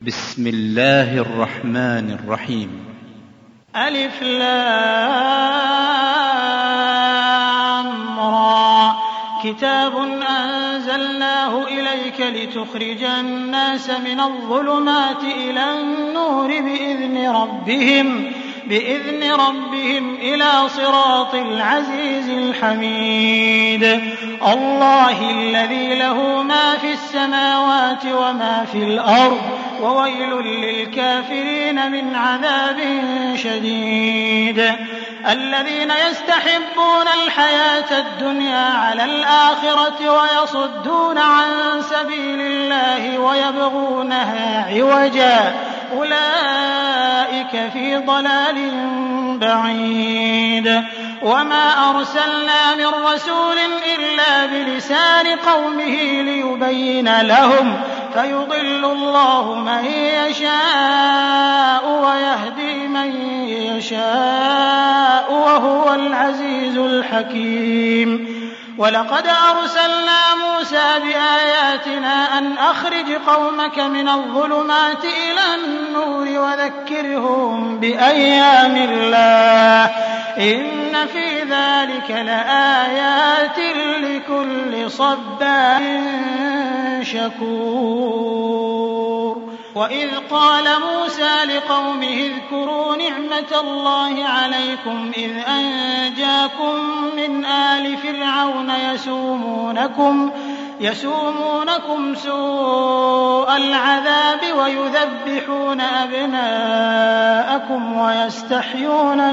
بسم الله الرحمن الرحيم. ألف لام را. كتاب أنزلناه إليك لتخرج الناس من الظلمات إلى النور بإذن ربهم إلى صراط العزيز الحميد. الله الذي له ما في السماوات وما في الأرض وويل للكافرين من عذاب شديد. الذين يستحبون الحياة الدنيا على الآخرة ويصدون عن سبيل الله ويبغونها عوجا أولئك في ضلال بعيد. وما أرسلنا من رسول إلا بلسان قومه ليبين لهم فيضل الله من يشاء ويهدي من يشاء وهو العزيز الحكيم. ولقد أرسلنا موسى بآياتنا أن أخرج قومك من الظلمات إلى النور وذكرهم بأيام الله إن في ذلك لآيات لكل صبار شكور. وإذ قال موسى لقومه اذكروا نعمة الله عليكم إذ أنجاكم من آل فرعون يسومونكم سوء العذاب ويذبحون أبناءكم ويستحيون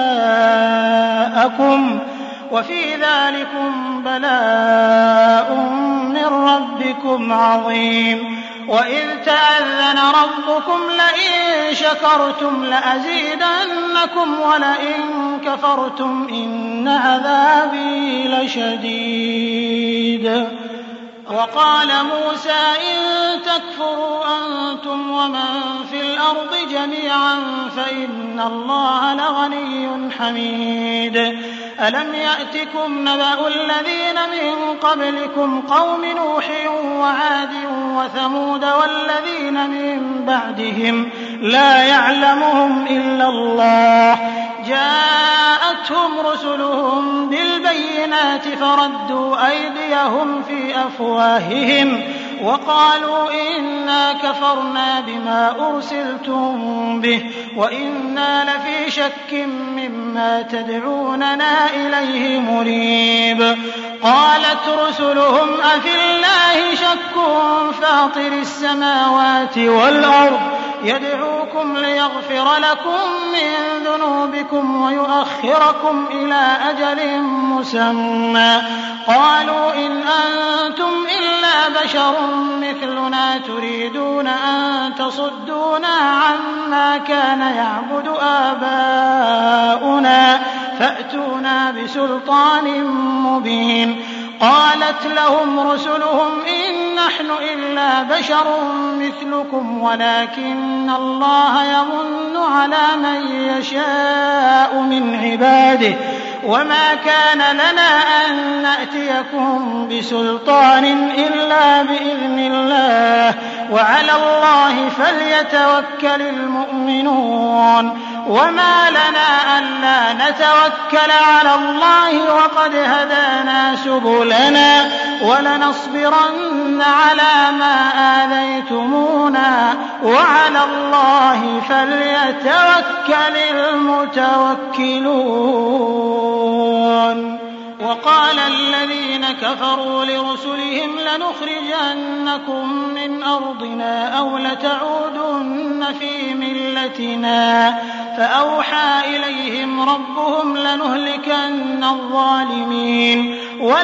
نساءكم وفي ذلكم بلاء من ربكم عظيم. وإذ تأذن ربكم لئن شكرتم لأزيدنكم ولئن كفرتم إن عذابي لشديد. وقال موسى إن تكفروا أنتم ومن في الأرض جميعا فإن الله لغني حميد. ألم يأتكم نبأ الذين من قبلكم قوم نوح وعاد وثمود والذين من بعدهم لا يعلمهم إلا الله جاءتهم رسلهم بالبينات فردوا أيديهم في أفواههم وقالوا إنا كفرنا بما أرسلتم به وإنا لفي شك مما تدعوننا إليه مريب. قالت رسلهم أفي الله شك فاطر السماوات والأرض يدعوكم ليغفر لكم من ذنوبكم ويؤخركم إلى أجل مسمى قالوا إن أنتم إلا بشر مثلنا تريدون أن تصدونا عما كان يعبد آباؤنا فأتونا بسلطان مبين. قالت لهم رسلهم إن نحن إلا بشر مثلكم ولكن الله يمن على من يشاء من عباده وما كان لنا أن نأتيكم بسلطان إلا بإذن الله وعلى الله فليتوكل المؤمنون. وما لنا ألا نتوكل على الله وقد هدانا سبلنا ولنصبرن على ما آذيتمونا وعلى الله فليتوكل المتوكلون. وقال الذين كفروا لرسلهم لنخرجنكم من أرضنا أو لتعودن في ملتنا فأوحى إليهم ربهم لنهلكن الظالمين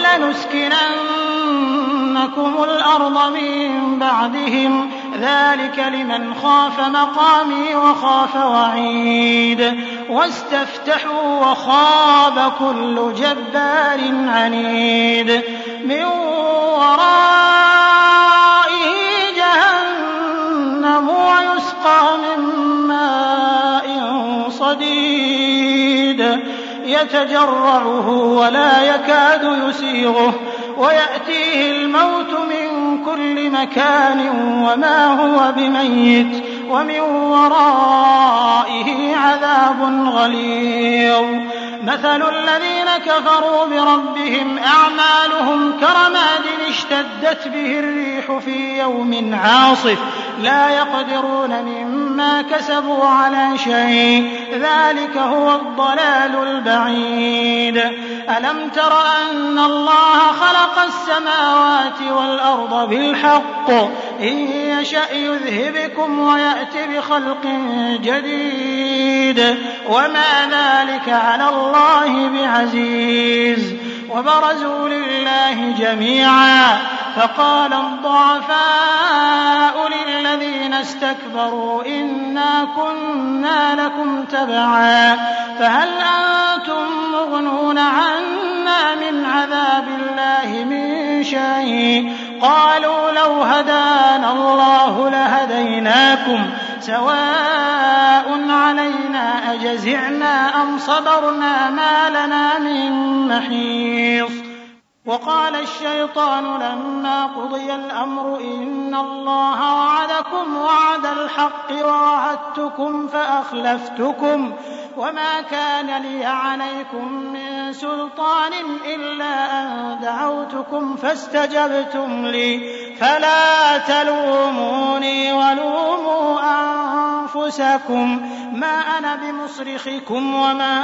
ولنسكننكم الأرض من بعدهم ذلك لمن خاف مقامي وخاف وعيد. واستفتحوا وخاب كل جبار عنيد من ورائه جهنم ويسقى من ماء صديد يتجرعه ولا يكاد يسيغه ويأتيه الموت من من كل مكان وما هو بميت ومن ورائه عذاب غليظ. مثل الذين كفروا بربهم أعمالهم كرماد اشتدت به الريح في يوم عاصف لا يقدرون مما كسبوا على شيء ذلك هو الضلال البعيد. ألم تر أن الله خلق السماوات والأرض بالحق إن يشأ يذهبكم ويأت بخلق جديد وما ذلك على الله بعزيز. وبرزوا لله جميعا فقال الضعفاء للذين استكبروا إنا كنا لكم تبعا فهل أنتم مغنون عنا من عذاب الله من شيء قالوا لو هدانا الله لهديناكم سواء علينا أجزعنا أم صبرنا ما لنا من محيص. وقال الشيطان لما قضي الأمر إن الله وعدكم وعد الحق ووعدتكم فأخلفتكم وما كان لي عليكم من سلطان إلا أن دعوتكم فاستجبتم لي فلا تلوموني ولوموا أنفسكم ما أنا بمصرخكم وما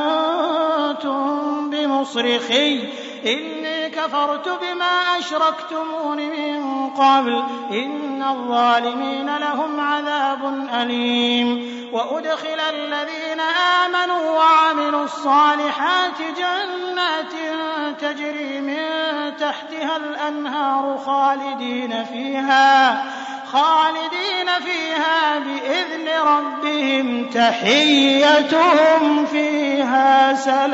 أنتم بمصرخي إني كفرت بما أشركتمون من قبل إن الظالمين لهم عذاب أليم. وأدخل الذين آمنوا وعملوا الصالحات جنات تجري من تحتها الأنهار خالدين فيها بإذن ربهم تحيتهم فيها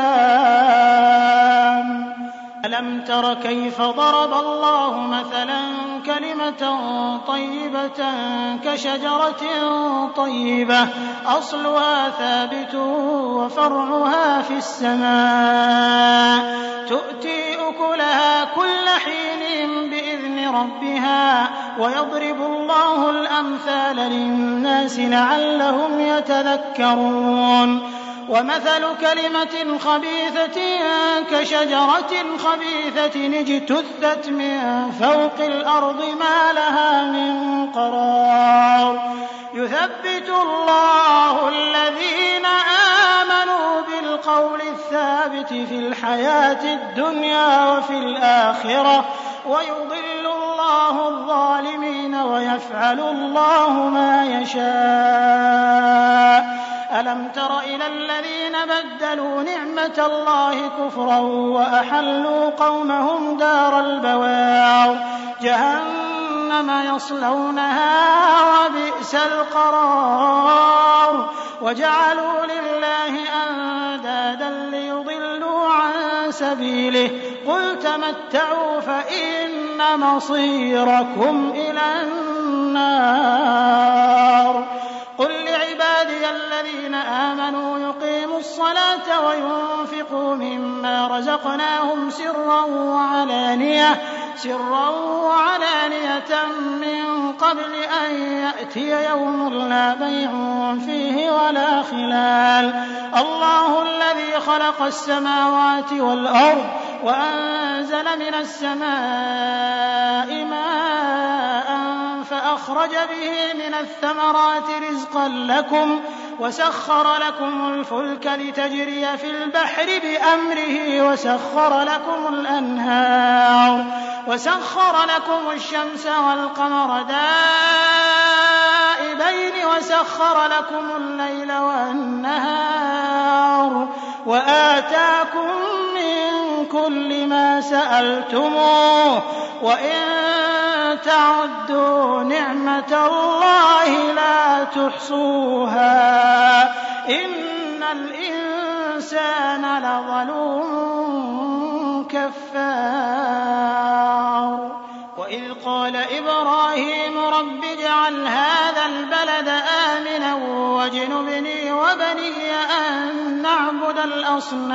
سلام. ألم تر كيف ضرب الله مثلا كلمة طيبة كشجرة طيبة أصلها ثابت وفرعها في السماء تؤتي أكلها كل حين بإذن ربها ويضرب الله الأمثال للناس لعلهم يتذكرون. ومثل كلمة خبيثة كشجرة خبيثة اجتثت من فوق الأرض ما لها من قرار يثبت الله الذين آمنوا بالقول الثابت في الحياة الدنيا وفي الآخرة ويضل الله الظالمين ويفعل الله ما يشاء. ألم تر إلى الذين بدلوا نعمة الله كفرا وأحلوا قومهم دار البوار جهنم يصلونها وبئس القرار وجعلوا لله أندادا ليضلوا عن سبيله قل تمتعوا فإن مصيركم إلى النار. قل لعبادي الذين آمنوا يقيموا الصلاة وينفقوا مما رزقناهم سرا وعلانية من قبل أن يأتي يوم لا بيع فيه ولا خلال. الله الذي خلق السماوات والأرض وأنزل من السماء ماء فأخرج به من الثمرات رزقا لكم وسخر لكم الفلك لتجري في البحر بأمره وسخر لكم الأنهار وسخر لكم الشمس والقمر دائبين وسخر لكم الليل والنهار وآتاكم من كل ما سألتموه وإن تعدوا نعمة الله لا تحصوها إن الإنسان لظلوم كفار. وإذ قال إبراهيم رب اجعل هذا البلد آمنا واجنبني وبني أن نعبد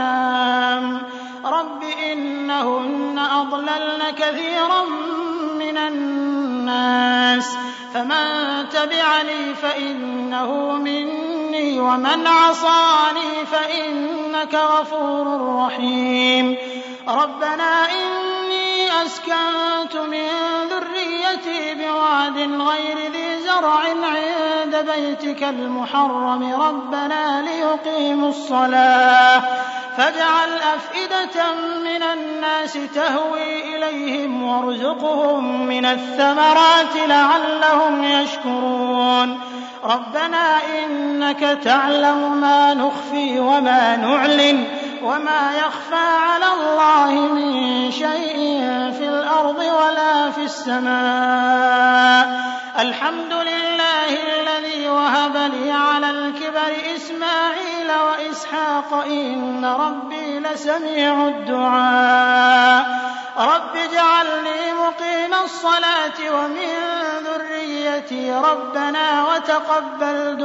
الأصنام رب إنهن أضللن كثيرا من مِنَ النَّاسِ فَمَن تَبِعَنِي فَإِنَّهُ مِنِّي وَمَنْ عَصَانِي فَإِنَّكَ غَفُورٌ رَّحِيمٌ رَبَّنَا إِنِّي أَسْكَنتُ مِن ذُرِّيَّتِي بِوَادٍ غَيْرِ ذِي زَرْعٍ عِندَ بَيْتِكَ الْمُحَرَّمِ رَبَّنَا لِيُقِيمُوا الصَّلَاةَ فاجعل أفئدة من الناس تهوي إليهم وارزقهم من الثمرات لعلهم يشكرون ربنا إنك تعلم ما نخفي وما نعلن وما يخفى على الله من شيء في الأرض ولا في السماء الحمد لله الذي وهب لي على الكبر إسماعيل وإسحاق إن ربي لسميع الدعاء رب اجعلني مقيم الصلاة ومن ذريتي ربنا وتقبل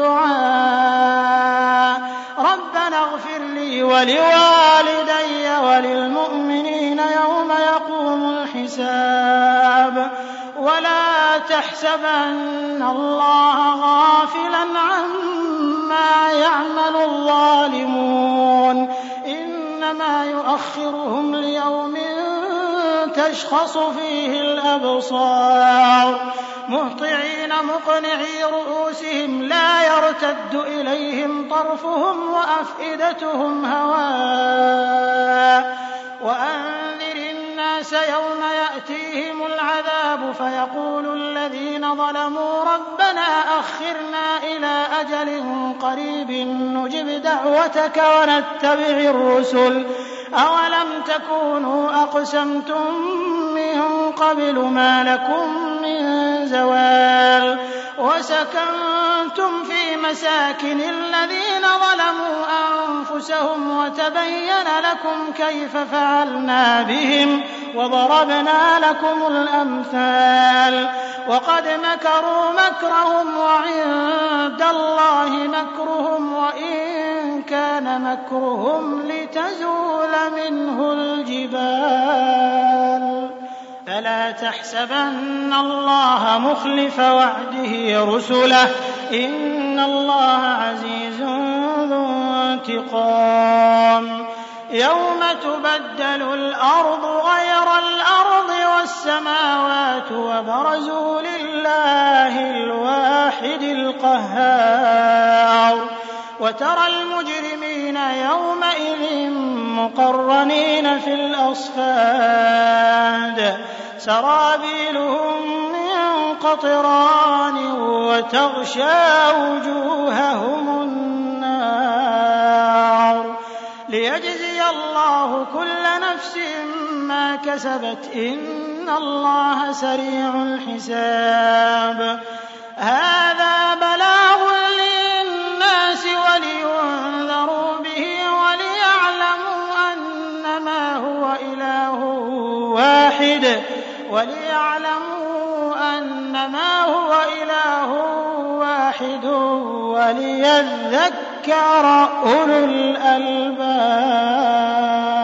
دعاء ربنا اغفر لي ولوالدي وللمؤمنين يوم يقوم الحساب ولا تحسبن الله غافلا عما يعمل الظالمون إنما يؤخرهم ليوم تشخص فيه الأبصار مهطعين مقنعي رؤوسهم لا يرتد إليهم طرفهم وأفئدتهم هواء وأنذر الناس يوم يأتيهم العذاب فيقول الذين ظلموا ربنا أخرنا إلى أجل قريب نجب دعوتك ونتبع الرسل أولم تكونوا أقسمتم من قبل ما لكم من زوال وسكنتم في مساكن الذين ظلموا أنفسهم وتبين لكم كيف فعلنا بهم وضربنا لكم الأمثال وقد مكروا مكرهم وعند الله مكرهم وإن كان مكرهم لتزول منه الجبال فلا تحسبن الله مخلف وعده رسله إن الله عزيز ذو انتقام يوم تبدل الأرض غير الأرض والسماوات وبرزوا لله الواحد القهار وترى المجرمين يومئذ مقرنين في الأصفاد سرابيلهم من قطران وتغشى وجوههم النار ليجزي الله كل نفس ما كسبت إن الله سريع الحساب هذا بلاغ للناس ولينذروا به وليعلموا أنما هو إله واحد وليذكر أولو الألباب